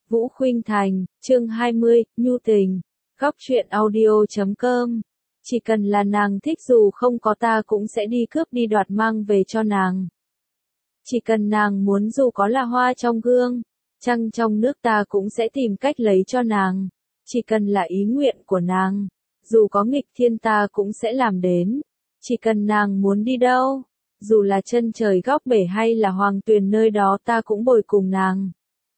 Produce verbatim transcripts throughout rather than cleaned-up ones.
Vũ Khuynh Thành, chương hai mươi, Nhu Tình. Góc truyện audio chấm com. Chỉ cần là nàng thích dù không có ta cũng sẽ đi cướp đi đoạt mang về cho nàng. Chỉ cần nàng muốn dù có là hoa trong gương, trăng trong nước ta cũng sẽ tìm cách lấy cho nàng. Chỉ cần là ý nguyện của nàng, dù có nghịch thiên ta cũng sẽ làm đến. Chỉ cần nàng muốn đi đâu, dù là chân trời góc bể hay là hoàng tuyền nơi đó ta cũng bồi cùng nàng.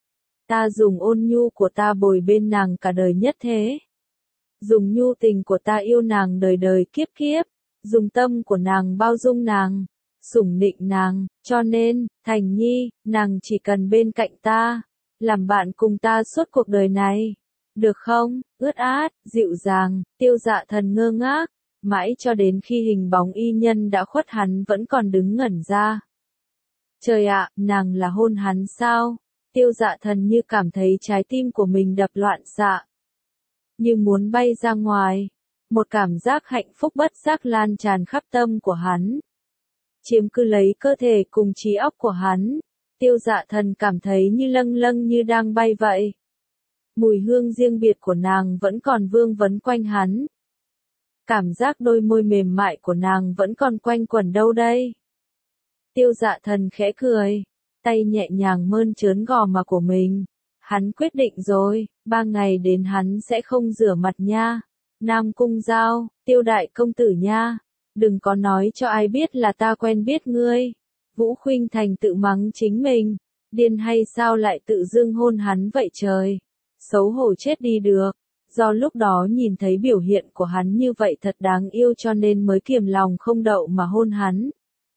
Ta dùng ôn nhu của ta bồi bên nàng cả đời nhất thế. Dùng nhu tình của ta yêu nàng đời đời kiếp kiếp. Dùng tâm của nàng bao dung nàng, sủng nịnh nàng, cho nên, Thành Nhi, nàng chỉ cần bên cạnh ta, làm bạn cùng ta suốt cuộc đời này. Được không? Ướt át, dịu dàng, Tiêu Dạ Thần ngơ ngác, mãi cho đến khi hình bóng y nhân đã khuất hắn vẫn còn đứng ngẩn ra. Trời ạ, nàng là hôn hắn sao? Tiêu Dạ Thần như cảm thấy trái tim của mình đập loạn xạ, như muốn bay ra ngoài. Một cảm giác hạnh phúc bất giác lan tràn khắp tâm của hắn, chiếm cứ lấy cơ thể cùng trí óc của hắn. Tiêu Dạ Thần cảm thấy như lâng lâng như đang bay vậy. Mùi hương riêng biệt của nàng vẫn còn vương vấn quanh hắn. Cảm giác đôi môi mềm mại của nàng vẫn còn quanh quẩn đâu đây. Tiêu Dạ Thần khẽ cười, tay nhẹ nhàng mơn trớn gò má của mình. Hắn quyết định rồi, ba ngày đến hắn sẽ không rửa mặt nha. Nam Cung Giao, Tiêu đại công tử nha, đừng có nói cho ai biết là ta quen biết ngươi. Vũ Khuynh Thành tự mắng chính mình, điên hay sao lại tự dưng hôn hắn vậy trời. Xấu hổ chết đi được, do lúc đó nhìn thấy biểu hiện của hắn như vậy thật đáng yêu cho nên mới kiềm lòng không đậu mà hôn hắn.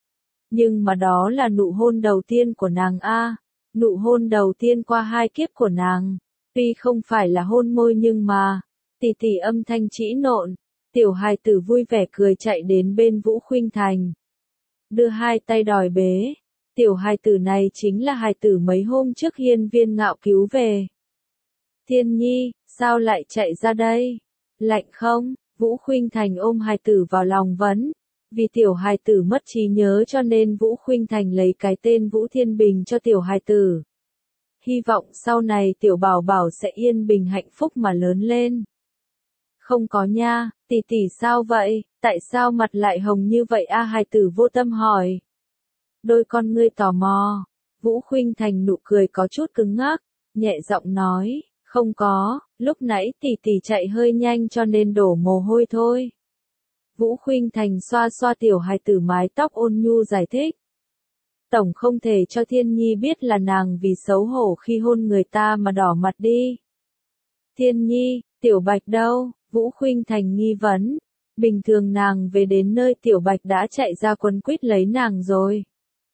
Nhưng mà đó là nụ hôn đầu tiên của nàng a, nụ hôn đầu tiên qua hai kiếp của nàng. Tuy không phải là hôn môi nhưng mà, tì tì âm thanh trĩ nộn, tiểu hài tử vui vẻ cười chạy đến bên Vũ Khuynh Thành. Đưa hai tay đòi bế, tiểu hài tử này chính là hài tử mấy hôm trước Hiên Viên Ngạo cứu về. Thiên Nhi, sao lại chạy ra đây? Lạnh không? Vũ Khuynh Thành ôm hài tử vào lòng vấn. Vì tiểu hài tử mất trí nhớ cho nên Vũ Khuynh Thành lấy cái tên Vũ Thiên Bình cho tiểu hài tử. Hy vọng sau này tiểu bảo bảo sẽ yên bình hạnh phúc mà lớn lên. Không có nha, tỷ tỷ sao vậy? Tại sao mặt lại hồng như vậy a? Hài tử vô tâm hỏi. Đôi con ngươi tò mò. Vũ Khuynh Thành nụ cười có chút cứng ngắc, nhẹ giọng nói, không có, lúc nãy tỷ tỷ chạy hơi nhanh cho nên đổ mồ hôi thôi. Vũ Khuynh Thành xoa xoa tiểu hài tử mái tóc ôn nhu giải thích. Tổng không thể cho Thiên Nhi biết là nàng vì xấu hổ khi hôn người ta mà đỏ mặt đi. Thiên Nhi, Tiểu Bạch đâu? Vũ Khuynh Thành nghi vấn. Bình thường nàng về đến nơi Tiểu Bạch đã chạy ra quấn quýt lấy nàng rồi.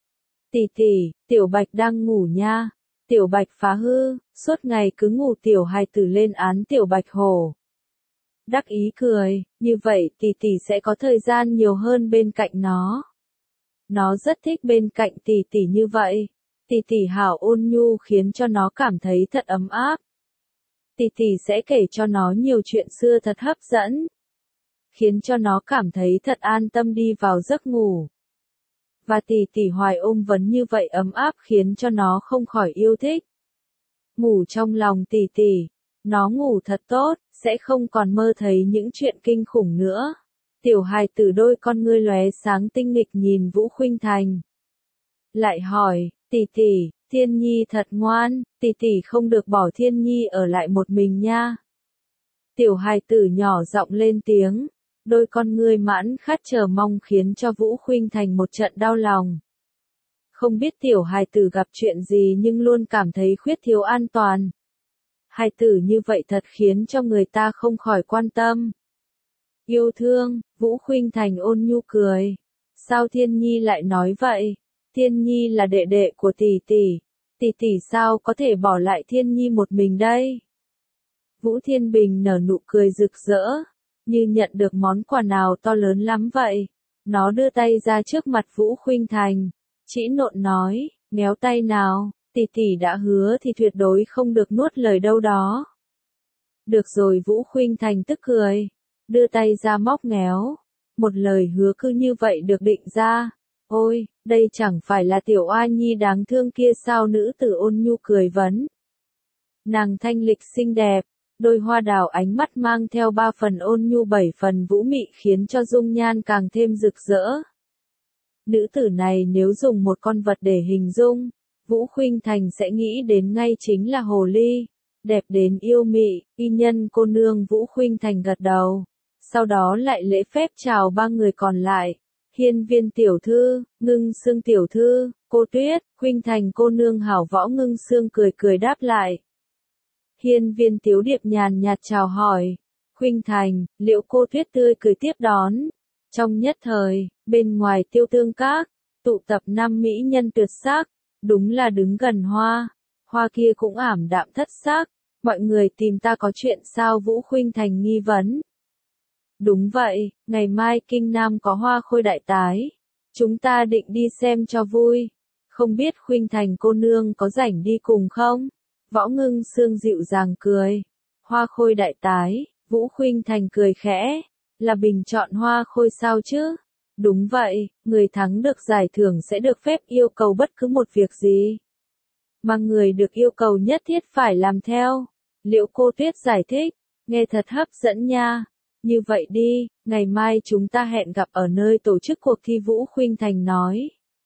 Tỷ tỷ, Tiểu Bạch đang ngủ nha. Tiểu Bạch phá hư, suốt ngày cứ ngủ. Tiểu hài tử lên án Tiểu Bạch hổ. Đắc ý cười, như vậy tỷ tỷ sẽ có thời gian nhiều hơn bên cạnh nó. Nó rất thích bên cạnh tỷ tỷ như vậy. Tỷ tỷ hảo ôn nhu khiến cho nó cảm thấy thật ấm áp. Tỷ tỷ sẽ kể cho nó nhiều chuyện xưa thật hấp dẫn, khiến cho nó cảm thấy thật an tâm đi vào giấc ngủ. Và tỷ tỷ hoài ôm vấn như vậy ấm áp khiến cho nó không khỏi yêu thích. Ngủ trong lòng tỷ tỷ, nó ngủ thật tốt, sẽ không còn mơ thấy những chuyện kinh khủng nữa. Tiểu hài tử đôi con ngươi lóe sáng tinh nghịch nhìn Vũ Khuynh Thành. Lại hỏi, tỷ tỷ, Thiên Nhi thật ngoan, tỷ tỷ không được bỏ Thiên Nhi ở lại một mình nha. Tiểu hài tử nhỏ giọng lên tiếng, đôi con ngươi mãn khát chờ mong khiến cho Vũ Khuynh Thành một trận đau lòng. Không biết tiểu hài tử gặp chuyện gì nhưng luôn cảm thấy khuyết thiếu an toàn. Hài tử như vậy thật khiến cho người ta không khỏi quan tâm. Yêu thương, Vũ Khuynh Thành ôn nhu cười. Sao Thiên Nhi lại nói vậy? Thiên Nhi là đệ đệ của tỷ tỷ. Tỷ tỷ sao có thể bỏ lại Thiên Nhi một mình đây? Vũ Thiên Bình nở nụ cười rực rỡ, như nhận được món quà nào to lớn lắm vậy. Nó đưa tay ra trước mặt Vũ Khuynh Thành, trĩ nộn nói, méo tay nào, tỷ tỷ đã hứa thì tuyệt đối không được nuốt lời đâu đó. Được rồi, Vũ Khuynh Thành tức cười, đưa tay ra móc méo. Một lời hứa cứ như vậy được định ra. Ôi, đây chẳng phải là tiểu oa nhi đáng thương kia sao? Nữ tử ôn nhu cười vấn. Nàng thanh lịch xinh đẹp, đôi hoa đào ánh mắt mang theo ba phần ôn nhu bảy phần vũ mị khiến cho dung nhan càng thêm rực rỡ. Nữ tử này nếu dùng một con vật để hình dung, Vũ Khuynh Thành sẽ nghĩ đến ngay chính là hồ ly, đẹp đến yêu mị. Y Nhân cô nương Vũ Khuynh Thành gật đầu, sau đó lại lễ phép chào ba người còn lại. Hiên Viên tiểu thư, Ngưng Sương tiểu thư, cô Tuyết, Khuynh Thành cô nương hảo võ. Ngưng Sương cười cười đáp lại. Hiên Viên Tiếu Điệp nhàn nhạt chào hỏi. Khuynh Thành, Liễu cô Tuyết tươi cười tiếp đón. Trong nhất thời, bên ngoài Tiêu Tương Các, tụ tập năm mỹ nhân tuyệt sắc, đúng là đứng gần hoa, hoa kia cũng ảm đạm thất sắc. Mọi người tìm ta có chuyện sao? Vũ Khuynh Thành nghi vấn. Đúng vậy, ngày mai Kinh Nam có hoa khôi đại tái, chúng ta định đi xem cho vui, không biết Khuynh Thành cô nương có rảnh đi cùng không? Võ Ngưng Sương dịu dàng cười. Hoa khôi đại tái, Vũ Khuynh Thành cười khẽ, là bình chọn hoa khôi sao chứ? Đúng vậy, người thắng được giải thưởng sẽ được phép yêu cầu bất cứ một việc gì, mà người được yêu cầu nhất thiết phải làm theo. Liễu cô Tuyết giải thích, nghe thật hấp dẫn nha. Như vậy đi, ngày mai chúng ta hẹn gặp ở nơi tổ chức cuộc thi. Vũ Khuynh Thành nói.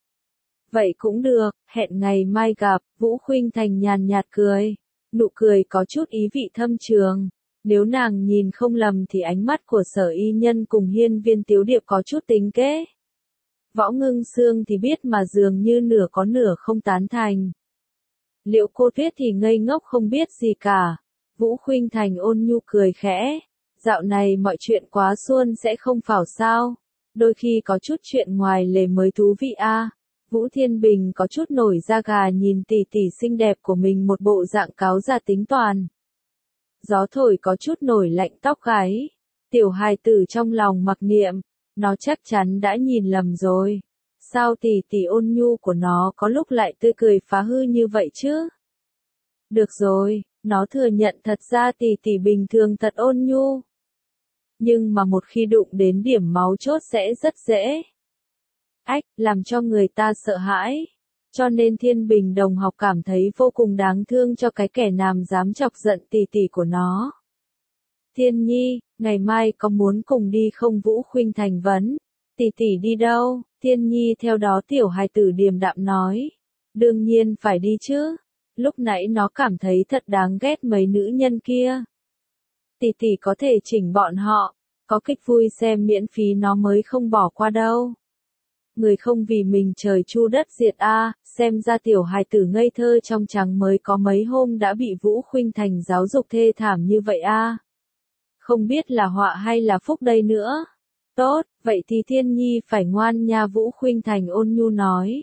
Vậy cũng được, hẹn ngày mai gặp. Vũ Khuynh Thành nhàn nhạt cười, nụ cười có chút ý vị thâm trường. Nếu nàng nhìn không lầm thì ánh mắt của Sở Y Nhân cùng Hiên Viên Tiếu Điệp có chút tính kế. Võ Ngưng Sương thì biết mà dường như nửa có nửa không tán thành. Liễu cô Tuyết thì ngây ngốc không biết gì cả. Vũ Khuynh Thành ôn nhu cười khẽ. Dạo này mọi chuyện quá suôn sẽ không phảo sao? Đôi khi có chút chuyện ngoài lề mới thú vị a. À. Vũ Thiên Bình có chút nổi da gà nhìn tỷ tỷ xinh đẹp của mình một bộ dạng cáo già tính toàn. Gió thổi có chút nổi lạnh tóc gáy. Tiểu hài tử trong lòng mặc niệm, nó chắc chắn đã nhìn lầm rồi. Sao tỷ tỷ ôn nhu của nó có lúc lại tươi cười phá hư như vậy chứ? Được rồi, nó thừa nhận thật ra tỷ tỷ bình thường thật ôn nhu. Nhưng mà một khi đụng đến điểm máu chốt sẽ rất dễ. Ách, làm cho người ta sợ hãi. Cho nên Thiên Bình đồng học cảm thấy vô cùng đáng thương cho cái kẻ nam dám chọc giận tỷ tỷ của nó. Thiên Nhi, ngày mai có muốn cùng đi không? Vũ Khuynh Thành vấn. Tỷ tỷ đi đâu? Thiên Nhi theo đó tiểu hài tử điềm đạm nói. Đương nhiên phải đi chứ. Lúc nãy nó cảm thấy thật đáng ghét mấy nữ nhân kia. Tỷ tỷ có thể chỉnh bọn họ, có kịch vui xem miễn phí nó mới không bỏ qua đâu. Người không vì mình trời chu đất diệt a, à, xem ra tiểu hài tử ngây thơ trong trắng mới có mấy hôm đã bị Vũ Khuynh Thành giáo dục thê thảm như vậy a. À. Không biết là họa hay là phúc đây nữa. Tốt, vậy thì Thiên Nhi phải ngoan nha. Vũ Khuynh Thành ôn nhu nói.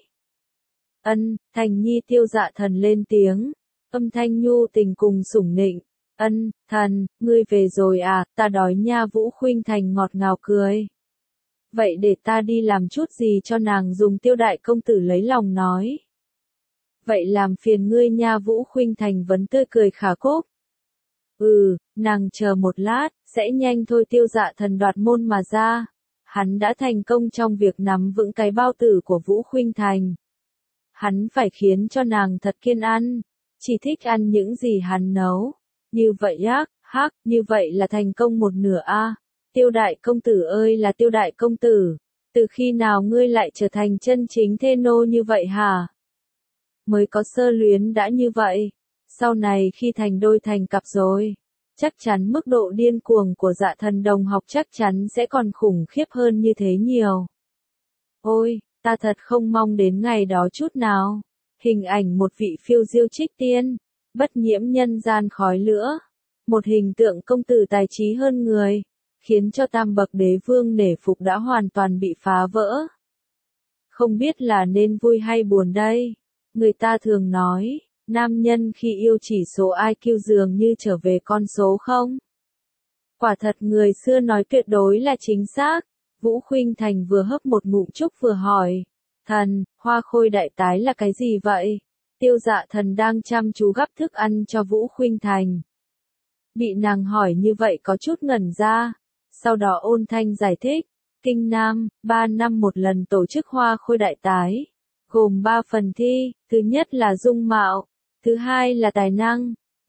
Ân, Thành Nhi. Tiêu Dạ Thần lên tiếng, âm thanh nhu tình cùng sủng nịnh. Ân, thần, ngươi về rồi à, ta đói nha. Vũ Khuynh Thành ngọt ngào cười. Vậy để ta đi làm chút gì cho nàng dùng. Tiêu đại công tử lấy lòng nói. Vậy làm phiền ngươi nha. Vũ Khuynh Thành vẫn tươi cười khả cốt. Ừ, nàng chờ một lát, sẽ nhanh thôi. Tiêu Dạ Thần đoạt môn mà ra. Hắn đã thành công trong việc nắm vững cái bao tử của Vũ Khuynh Thành. Hắn phải khiến cho nàng thật kiên ăn, chỉ thích ăn những gì hắn nấu. Như vậy ác, hắc, như vậy là thành công một nửa a. À. Tiêu đại công tử ơi là Tiêu đại công tử, từ khi nào ngươi lại trở thành chân chính thê nô như vậy hả? Mới có sơ luyến đã như vậy, sau này khi thành đôi thành cặp rồi, chắc chắn mức độ điên cuồng của Dạ Thần đồng học chắc chắn sẽ còn khủng khiếp hơn như thế nhiều. Ôi, ta thật không mong đến ngày đó chút nào. Hình ảnh một vị phiêu diêu trích tiên, bất nhiễm nhân gian khói lửa, một hình tượng công tử tài trí hơn người, khiến cho tam bậc đế vương nể phục đã hoàn toàn bị phá vỡ. Không biết là nên vui hay buồn đây. Người ta thường nói, nam nhân khi yêu chỉ số i kiu dường như trở về con số không. Quả thật người xưa nói tuyệt đối là chính xác. Vũ Khuynh Thành vừa hấp một ngụm trúc vừa hỏi. Thần, hoa khôi đại tái là cái gì vậy? Tiêu Dạ Thần đang chăm chú gắp thức ăn cho Vũ Khuynh Thành. Bị nàng hỏi như vậy có chút ngẩn ra. Sau đó ôn thanh giải thích. Kinh Nam, ba năm một lần tổ chức hoa khôi đại tái. Gồm ba phần thi, thứ nhất là dung mạo, thứ hai là tài năng,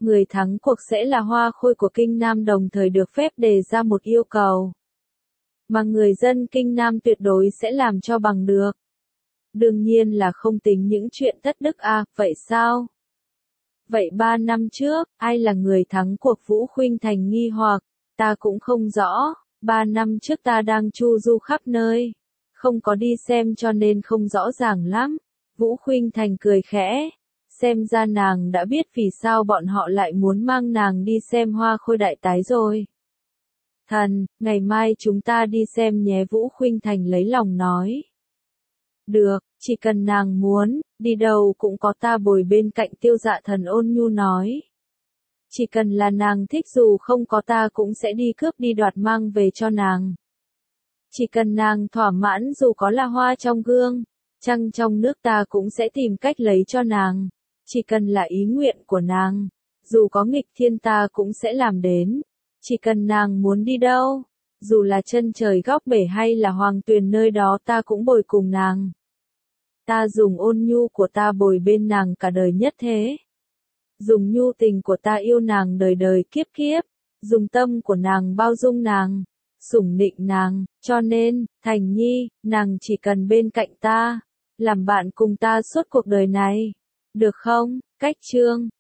người thắng cuộc sẽ là Hoa Khôi của Kinh Nam đồng thời được phép đề ra một yêu cầu. Mà người dân Kinh Nam tuyệt đối sẽ làm cho bằng được. Đương nhiên là không tính những chuyện thất đức à, vậy sao? Vậy ba năm trước, ai là người thắng cuộc? Vũ Khuynh Thành nghi hoặc, ta cũng không rõ, ba năm trước ta đang chu du khắp nơi, không có đi xem cho nên không rõ ràng lắm. Vũ Khuynh Thành cười khẽ, xem ra nàng đã biết vì sao bọn họ lại muốn mang nàng đi xem Hoa Khôi đại tái rồi. Thần, ngày mai chúng ta đi xem nhé, Vũ Khuynh Thành lấy lòng nói. Được, chỉ cần nàng muốn, đi đâu cũng có ta bồi bên cạnh, Tiêu Dạ Thần ôn nhu nói. Chỉ cần là nàng thích, dù không có ta cũng sẽ đi cướp đi đoạt mang về cho nàng. Chỉ cần nàng thỏa mãn, dù có là hoa trong gương, trăng trong nước, ta cũng sẽ tìm cách lấy cho nàng. Chỉ cần là ý nguyện của nàng, dù có nghịch thiên ta cũng sẽ làm đến. Chỉ cần nàng muốn đi đâu, dù là chân trời góc bể hay là hoàng tuyền nơi đó, ta cũng bồi cùng nàng. Ta dùng ôn nhu của ta bồi bên nàng cả đời nhất thế. Dùng nhu tình của ta yêu nàng đời đời kiếp kiếp. Dùng tâm của nàng bao dung nàng, sủng nịnh nàng. Cho nên, Thành Nhi, nàng chỉ cần bên cạnh ta, làm bạn cùng ta suốt cuộc đời này. Được không? Cách chương